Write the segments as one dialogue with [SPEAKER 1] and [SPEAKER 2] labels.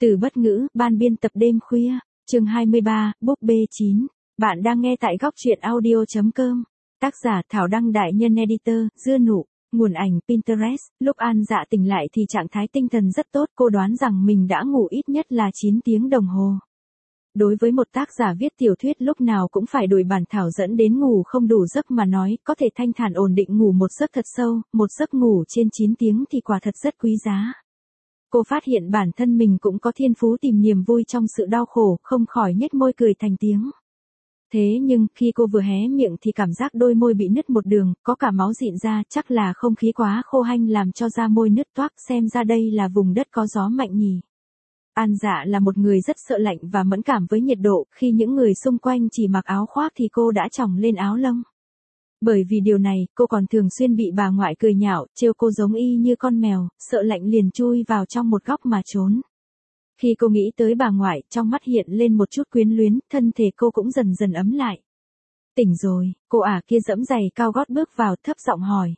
[SPEAKER 1] Từ bất ngữ, ban biên tập đêm khuya, chương 23, búp bê 9. Bạn đang nghe tại góc truyện audio.com. Tác giả Thảo Đăng đại nhân editor, Dưa Nụ. Nguồn ảnh Pinterest. Lúc An Dạ tỉnh lại thì trạng thái tinh thần rất tốt, cô đoán rằng mình đã ngủ ít nhất là 9 tiếng đồng hồ. Đối với một tác giả viết tiểu thuyết lúc nào cũng phải đổi bản thảo dẫn đến ngủ không đủ giấc mà nói, có thể thanh thản ổn định ngủ một giấc thật sâu, một giấc ngủ trên 9 tiếng thì quả thật rất quý giá. Cô phát hiện bản thân mình cũng có thiên phú tìm niềm vui trong sự đau khổ, không khỏi nhếch môi cười thành tiếng. Thế nhưng, khi cô vừa hé miệng thì cảm giác đôi môi bị nứt một đường, có cả máu rịn ra, chắc là không khí quá khô hanh làm cho da môi nứt toác, xem ra đây là vùng đất có gió mạnh nhỉ. An Dạ là một người rất sợ lạnh và mẫn cảm với nhiệt độ, khi những người xung quanh chỉ mặc áo khoác thì cô đã chỏng lên áo lông. Bởi vì điều này, cô còn thường xuyên bị bà ngoại cười nhạo, trêu cô giống y như con mèo, sợ lạnh liền chui vào trong một góc mà trốn. Khi cô nghĩ tới bà ngoại, trong mắt hiện lên một chút quyến luyến, thân thể cô cũng dần dần ấm lại. Tỉnh rồi, cô ả kia giẫm giày cao gót bước vào, thấp giọng hỏi.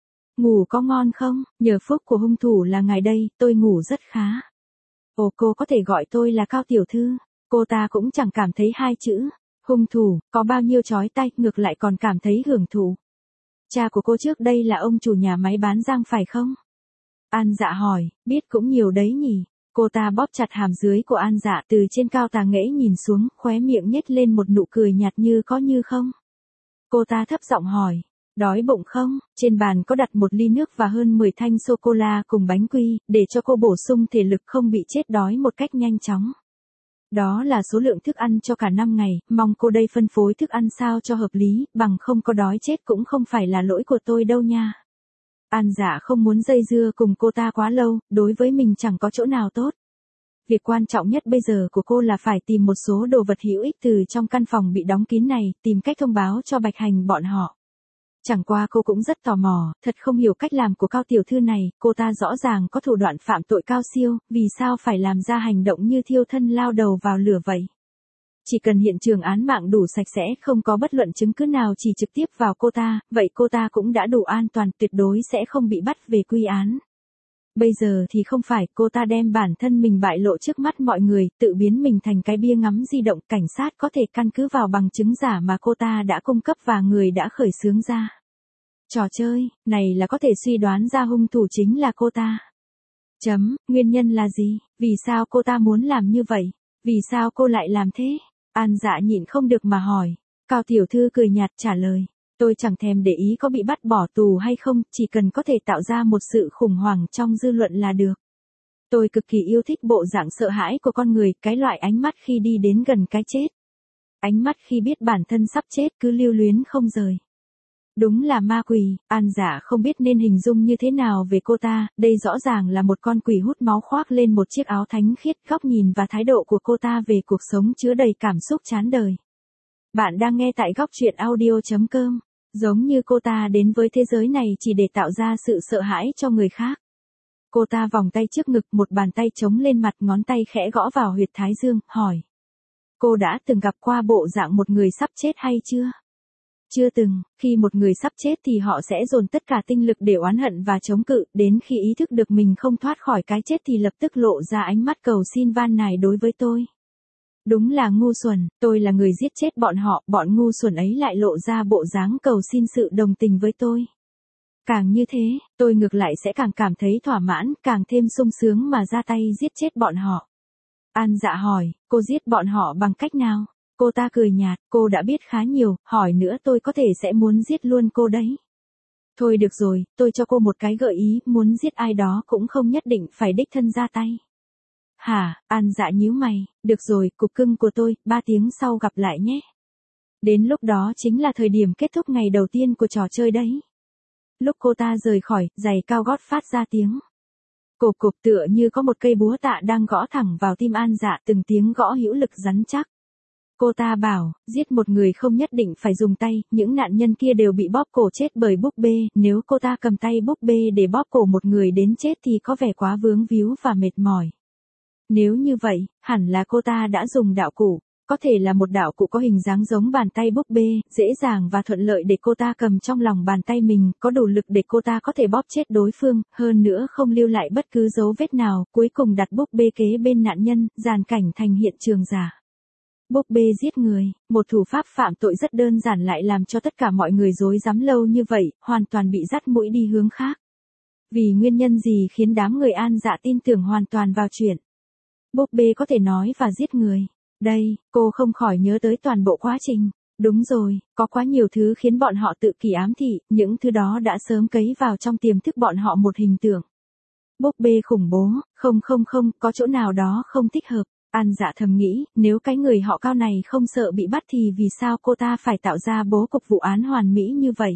[SPEAKER 1] Ngủ có ngon không? Nhờ phúc của hung thủ là ngài đây, tôi ngủ rất khá. Ồ, cô có thể gọi tôi là Cao tiểu thư. Cô ta cũng chẳng cảm thấy hai chữ hung thủ có bao nhiêu chói tai, ngược lại còn cảm thấy hưởng thụ. Cha của cô trước đây là ông chủ nhà máy bán răng phải không? An Dạ hỏi, biết cũng nhiều đấy nhỉ. Cô ta bóp chặt hàm dưới của An Dạ, từ trên cao tà nghễ nhìn xuống, khóe miệng nhếch lên một nụ cười nhạt như có như không. Cô ta thấp giọng hỏi, đói bụng không? Trên bàn có đặt một ly nước và hơn 10 thanh sô-cô-la cùng bánh quy, để cho cô bổ sung thể lực không bị chết đói một cách nhanh chóng. Đó là số lượng thức ăn cho cả 5 ngày, mong cô đây phân phối thức ăn sao cho hợp lý, bằng không có đói chết cũng không phải là lỗi của tôi đâu nha. An Dạ không muốn dây dưa cùng cô ta quá lâu, đối với mình chẳng có chỗ nào tốt. Việc quan trọng nhất bây giờ của cô là phải tìm một số đồ vật hữu ích từ trong căn phòng bị đóng kín này, tìm cách thông báo cho Bạch Hành bọn họ. Chẳng qua cô cũng rất tò mò, thật không hiểu cách làm của Cao tiểu thư này, cô ta rõ ràng có thủ đoạn phạm tội cao siêu, vì sao phải làm ra hành động như thiêu thân lao đầu vào lửa vậy? Chỉ cần hiện trường án mạng đủ sạch sẽ, không có bất luận chứng cứ nào chỉ trực tiếp vào cô ta, vậy cô ta cũng đã đủ an toàn, tuyệt đối sẽ không bị bắt về quy án. Bây giờ thì không phải, cô ta đem bản thân mình bại lộ trước mắt mọi người, tự biến mình thành cái bia ngắm di động, cảnh sát có thể căn cứ vào bằng chứng giả mà cô ta đã cung cấp và người đã khởi xướng ra. Trò chơi này là có thể suy đoán ra hung thủ chính là cô ta. Nguyên nhân là gì? Vì sao cô ta muốn làm như vậy? Vì sao cô lại làm thế? An Dạ nhịn không được mà hỏi. Cao tiểu thư cười nhạt trả lời. Tôi chẳng thèm để ý có bị bắt bỏ tù hay không, chỉ cần có thể tạo ra một sự khủng hoảng trong dư luận là được. Tôi cực kỳ yêu thích bộ dạng sợ hãi của con người, cái loại ánh mắt khi đi đến gần cái chết. Ánh mắt khi biết bản thân sắp chết cứ lưu luyến không rời. Đúng là ma quỷ. An Dạ không biết nên hình dung như thế nào về cô ta, đây rõ ràng là một con quỷ hút máu khoác lên một chiếc áo thánh khiết, góc nhìn và thái độ của cô ta về cuộc sống chứa đầy cảm xúc chán đời. Bạn đang nghe tại góc truyện audio.com, giống như cô ta đến với thế giới này chỉ để tạo ra sự sợ hãi cho người khác. Cô ta vòng tay trước ngực, một bàn tay chống lên mặt, ngón tay khẽ gõ vào huyệt thái dương, hỏi. Cô đã từng gặp qua bộ dạng một người sắp chết hay chưa? Chưa từng, khi một người sắp chết thì họ sẽ dồn tất cả tinh lực để oán hận và chống cự, đến khi ý thức được mình không thoát khỏi cái chết thì lập tức lộ ra ánh mắt cầu xin van nài đối với tôi. Đúng là ngu xuẩn, tôi là người giết chết bọn họ, bọn ngu xuẩn ấy lại lộ ra bộ dáng cầu xin sự đồng tình với tôi. Càng như thế, tôi ngược lại sẽ càng cảm thấy thỏa mãn, càng thêm sung sướng mà ra tay giết chết bọn họ. An Dạ hỏi, cô giết bọn họ bằng cách nào? Cô ta cười nhạt, cô đã biết khá nhiều, hỏi nữa tôi có thể sẽ muốn giết luôn cô đấy. Thôi được rồi, tôi cho cô một cái gợi ý, muốn giết ai đó cũng không nhất định phải đích thân ra tay. Hả? An Dạ nhíu mày, được rồi, cục cưng của tôi, 3 tiếng sau gặp lại nhé. Đến lúc đó chính là thời điểm kết thúc ngày đầu tiên của trò chơi đấy. Lúc cô ta rời khỏi, giày cao gót phát ra tiếng. Cộp cộp, tựa như có một cây búa tạ đang gõ thẳng vào tim An Dạ, từng tiếng gõ hữu lực rắn chắc. Cô ta bảo, giết một người không nhất định phải dùng tay, những nạn nhân kia đều bị bóp cổ chết bởi búp bê, nếu cô ta cầm tay búp bê để bóp cổ một người đến chết thì có vẻ quá vướng víu và mệt mỏi. Nếu như vậy, hẳn là cô ta đã dùng đạo cụ. Có thể là một đạo cụ có hình dáng giống bàn tay búp bê, dễ dàng và thuận lợi để cô ta cầm trong lòng bàn tay mình, có đủ lực để cô ta có thể bóp chết đối phương, hơn nữa không lưu lại bất cứ dấu vết nào, cuối cùng đặt búp bê kế bên nạn nhân, dàn cảnh thành hiện trường giả. Búp bê giết người, một thủ pháp phạm tội rất đơn giản lại làm cho tất cả mọi người rối rắm lâu như vậy, hoàn toàn bị dắt mũi đi hướng khác. Vì nguyên nhân gì khiến đám người An Dạ tin tưởng hoàn toàn vào chuyện búp bê có thể nói và giết người? Đây, cô không khỏi nhớ tới toàn bộ quá trình. Đúng rồi, có quá nhiều thứ khiến bọn họ tự kỷ ám thị, những thứ đó đã sớm cấy vào trong tiềm thức bọn họ một hình tượng. Búp bê khủng bố, không, có chỗ nào đó không thích hợp. An Dạ thầm nghĩ, nếu cái người họ Cao này không sợ bị bắt thì vì sao cô ta phải tạo ra bố cục vụ án hoàn mỹ như vậy?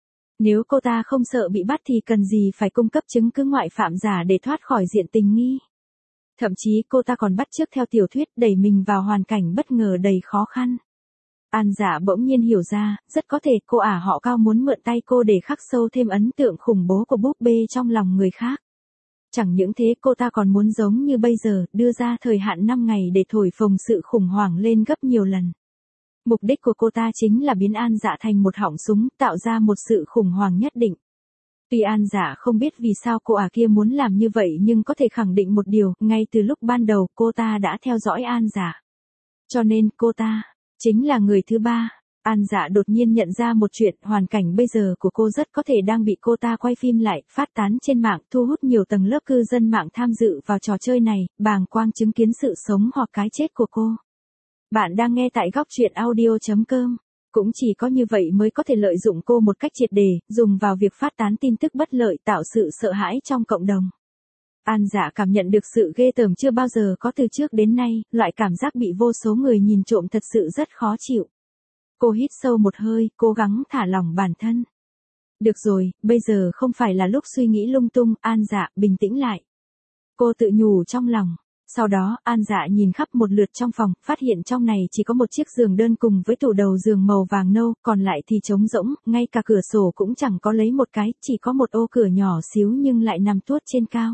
[SPEAKER 1] Nếu cô ta không sợ bị bắt thì cần gì phải cung cấp chứng cứ ngoại phạm giả để thoát khỏi diện tình nghi? Thậm chí cô ta còn bắt chước theo tiểu thuyết đẩy mình vào hoàn cảnh bất ngờ đầy khó khăn. An Dạ bỗng nhiên hiểu ra, rất có thể cô ả họ Cao muốn mượn tay cô để khắc sâu thêm ấn tượng khủng bố của búp bê trong lòng người khác. Chẳng những thế cô ta còn muốn giống như bây giờ, đưa ra thời hạn 5 ngày để thổi phồng sự khủng hoảng lên gấp nhiều lần. Mục đích của cô ta chính là biến An Dạ thành một họng súng, tạo ra một sự khủng hoảng nhất định. Tuy An Dạ không biết vì sao cô ả kia muốn làm như vậy nhưng có thể khẳng định một điều, ngay từ lúc ban đầu cô ta đã theo dõi An Dạ. Cho nên cô ta chính là người thứ ba. An Dạ đột nhiên nhận ra một chuyện, hoàn cảnh bây giờ của cô rất có thể đang bị cô ta quay phim lại, phát tán trên mạng, thu hút nhiều tầng lớp cư dân mạng tham dự vào trò chơi này, bàng quang chứng kiến sự sống hoặc cái chết của cô. Bạn đang nghe tại góc truyện audio.com. Cũng chỉ có như vậy mới có thể lợi dụng cô một cách triệt để, dùng vào việc phát tán tin tức bất lợi tạo sự sợ hãi trong cộng đồng. An Dạ cảm nhận được sự ghê tởm chưa bao giờ có từ trước đến nay, loại cảm giác bị vô số người nhìn trộm thật sự rất khó chịu. Cô hít sâu một hơi, cố gắng thả lỏng bản thân. Được rồi, bây giờ không phải là lúc suy nghĩ lung tung, An Dạ, bình tĩnh lại. Cô tự nhủ trong lòng. Sau đó, An Dạ nhìn khắp một lượt trong phòng, phát hiện trong này chỉ có một chiếc giường đơn cùng với tủ đầu giường màu vàng nâu, còn lại thì trống rỗng, ngay cả cửa sổ cũng chẳng có lấy một cái, chỉ có một ô cửa nhỏ xíu nhưng lại nằm tuốt trên cao.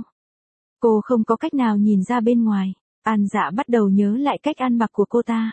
[SPEAKER 1] Cô không có cách nào nhìn ra bên ngoài. An Dạ bắt đầu nhớ lại cách ăn mặc của cô ta.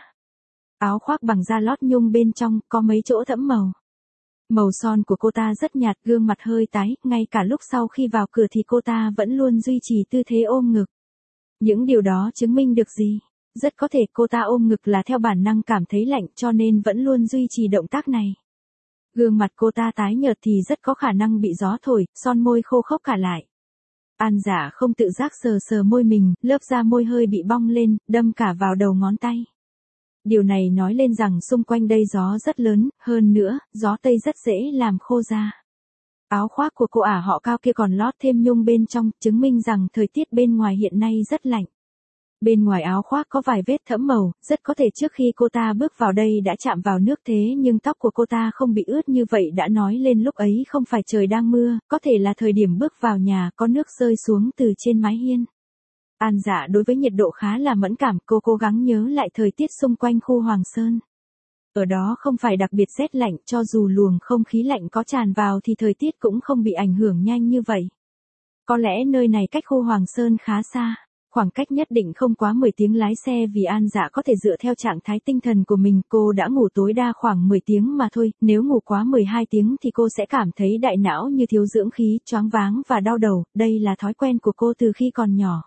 [SPEAKER 1] Áo khoác bằng da lót nhung bên trong, có mấy chỗ thẫm màu. Màu son của cô ta rất nhạt, gương mặt hơi tái, ngay cả lúc sau khi vào cửa thì cô ta vẫn luôn duy trì tư thế ôm ngực. Những điều đó chứng minh được gì? Rất có thể cô ta ôm ngực là theo bản năng cảm thấy lạnh cho nên vẫn luôn duy trì động tác này. Gương mặt cô ta tái nhợt thì rất có khả năng bị gió thổi, son môi khô khốc cả lại. An Dạ không tự giác sờ môi mình, lớp da môi hơi bị bong lên, đâm cả vào đầu ngón tay. Điều này nói lên rằng xung quanh đây gió rất lớn, hơn nữa, gió Tây rất dễ làm khô da. Áo khoác của cô ả họ Cao kia còn lót thêm nhung bên trong, chứng minh rằng thời tiết bên ngoài hiện nay rất lạnh. Bên ngoài áo khoác có vài vết thẫm màu, rất có thể trước khi cô ta bước vào đây đã chạm vào nước thế nhưng tóc của cô ta không bị ướt như vậy đã nói lên lúc ấy không phải trời đang mưa, có thể là thời điểm bước vào nhà có nước rơi xuống từ trên mái hiên. An Dạ đối với nhiệt độ khá là mẫn cảm, cô cố gắng nhớ lại thời tiết xung quanh khu Hoàng Sơn. Ở đó không phải đặc biệt rét lạnh, cho dù luồng không khí lạnh có tràn vào thì thời tiết cũng không bị ảnh hưởng nhanh như vậy. Có lẽ nơi này cách khu Hoàng Sơn khá xa, khoảng cách nhất định không quá 10 tiếng lái xe vì An Dạ có thể dựa theo trạng thái tinh thần của mình, cô đã ngủ tối đa khoảng 10 tiếng mà thôi, nếu ngủ quá 12 tiếng thì cô sẽ cảm thấy đại não như thiếu dưỡng khí, choáng váng và đau đầu, đây là thói quen của cô từ khi còn nhỏ.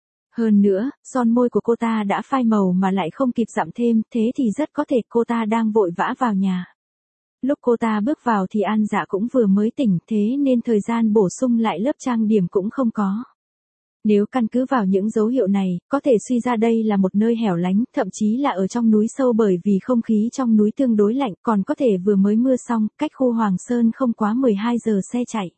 [SPEAKER 1] Hơn nữa, son môi của cô ta đã phai màu mà lại không kịp dặm thêm, thế thì rất có thể cô ta đang vội vã vào nhà. Lúc cô ta bước vào thì An Dạ cũng vừa mới tỉnh, thế nên thời gian bổ sung lại lớp trang điểm cũng không có. Nếu căn cứ vào những dấu hiệu này, có thể suy ra đây là một nơi hẻo lánh, thậm chí là ở trong núi sâu bởi vì không khí trong núi tương đối lạnh, còn có thể vừa mới mưa xong, cách khu Hoàng Sơn không quá 12 giờ xe chạy.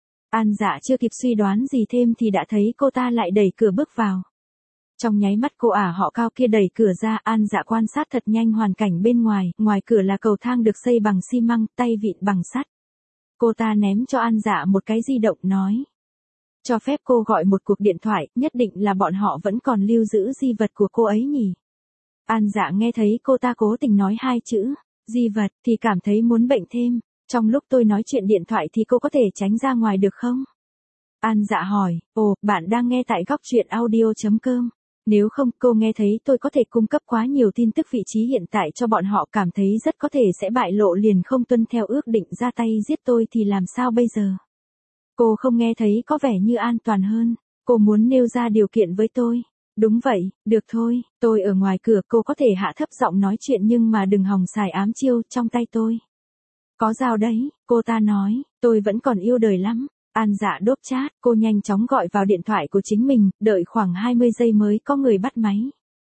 [SPEAKER 1] An Dạ chưa kịp suy đoán gì thêm thì đã thấy cô ta lại đẩy cửa bước vào. Trong nháy mắt cô ả họ Cao kia đẩy cửa ra, An Dạ quan sát thật nhanh hoàn cảnh bên ngoài, ngoài cửa là cầu thang được xây bằng xi măng, tay vịn bằng sắt. Cô ta ném cho An Dạ một cái di động nói. Cho phép cô gọi một cuộc điện thoại, nhất định là bọn họ vẫn còn lưu giữ di vật của cô ấy nhỉ. An Dạ nghe thấy cô ta cố tình nói hai chữ, di vật, thì cảm thấy muốn bệnh thêm. Trong lúc tôi nói chuyện điện thoại thì cô có thể tránh ra ngoài được không? An Dạ hỏi, ồ, bạn đang nghe tại góc truyện audio.com. Nếu không, cô nghe thấy tôi có thể cung cấp quá nhiều tin tức vị trí hiện tại cho bọn họ, cảm thấy rất có thể sẽ bại lộ liền không tuân theo ước định ra tay giết tôi thì làm sao bây giờ? Cô không nghe thấy có vẻ như an toàn hơn. Cô muốn nêu ra điều kiện với tôi. Đúng vậy, được thôi, tôi ở ngoài cửa, cô có thể hạ thấp giọng nói chuyện nhưng mà đừng hòng xài ám chiêu, trong tay tôi có dao đấy, cô ta nói, tôi vẫn còn yêu đời lắm. An Dạ đốt chát, cô nhanh chóng gọi vào điện thoại của chính mình, đợi khoảng 20 giây mới có người bắt máy.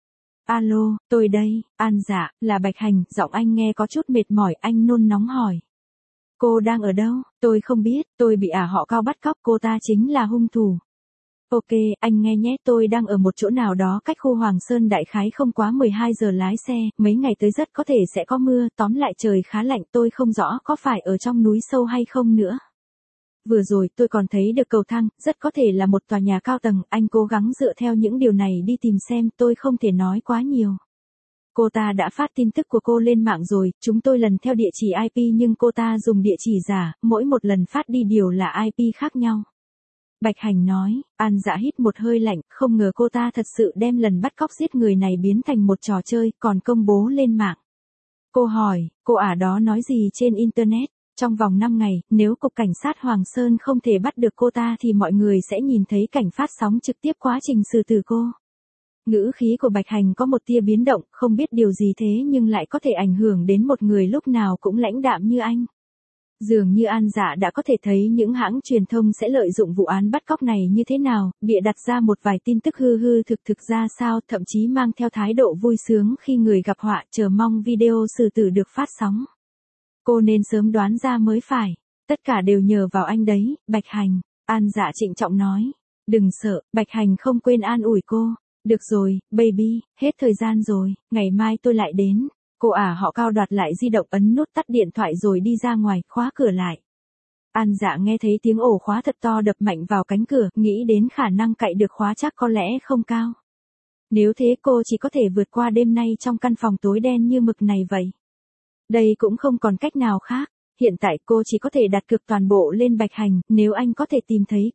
[SPEAKER 1] Alo, tôi đây, An Dạ, là Bạch Hành, giọng anh nghe có chút mệt mỏi, anh nôn nóng hỏi. Cô đang ở đâu? Tôi không biết, tôi bị họ Cao bắt cóc, cô ta chính là hung thủ. Ok, anh nghe nhé, tôi đang ở một chỗ nào đó cách khu Hoàng Sơn đại khái không quá 12 giờ lái xe, mấy ngày tới rất có thể sẽ có mưa, tóm lại trời khá lạnh, tôi không rõ có phải ở trong núi sâu hay không nữa. Vừa rồi tôi còn thấy được cầu thang, rất có thể là một tòa nhà cao tầng, anh cố gắng dựa theo những điều này đi tìm xem, tôi không thể nói quá nhiều. Cô ta đã phát tin tức của cô lên mạng rồi, chúng tôi lần theo địa chỉ IP nhưng cô ta dùng địa chỉ giả, mỗi một lần phát đi đều là IP khác nhau. Bạch Hành nói, An Dạ hít một hơi lạnh, không ngờ cô ta thật sự đem lần bắt cóc giết người này biến thành một trò chơi, còn công bố lên mạng. Cô hỏi, cô đó nói gì trên Internet? Trong vòng 5 ngày, nếu Cục Cảnh sát Hoàng Sơn không thể bắt được cô ta thì mọi người sẽ nhìn thấy cảnh phát sóng trực tiếp quá trình xử tử cô. Ngữ khí của Bạch Hành có một tia biến động, không biết điều gì thế nhưng lại có thể ảnh hưởng đến một người lúc nào cũng lãnh đạm như anh. Dường như An Dạ đã có thể thấy những hãng truyền thông sẽ lợi dụng vụ án bắt cóc này như thế nào, bịa đặt ra một vài tin tức hư hư thực ra sao, thậm chí mang theo thái độ vui sướng khi người gặp họa, chờ mong video xử tử được phát sóng. Cô nên sớm đoán ra mới phải. Tất cả đều nhờ vào anh đấy, Bạch Hành. An Dạ trịnh trọng nói. Đừng sợ, Bạch Hành không quên an ủi cô. Được rồi, baby, hết thời gian rồi, ngày mai tôi lại đến. Cô họ Cao đoạt lại di động, ấn nút tắt điện thoại rồi đi ra ngoài, khóa cửa lại. An Dạ nghe thấy tiếng ổ khóa thật to đập mạnh vào cánh cửa, nghĩ đến khả năng cậy được khóa chắc có lẽ không cao. Nếu thế cô chỉ có thể vượt qua đêm nay trong căn phòng tối đen như mực này vậy. Đây cũng không còn cách nào khác, hiện tại cô chỉ có thể đặt cược toàn bộ lên Bạch Hành, nếu anh có thể tìm thấy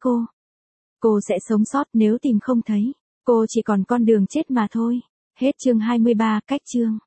[SPEAKER 1] cô sẽ sống sót, nếu tìm không thấy, cô chỉ còn con đường chết mà thôi. Hết chương 23, cách chương.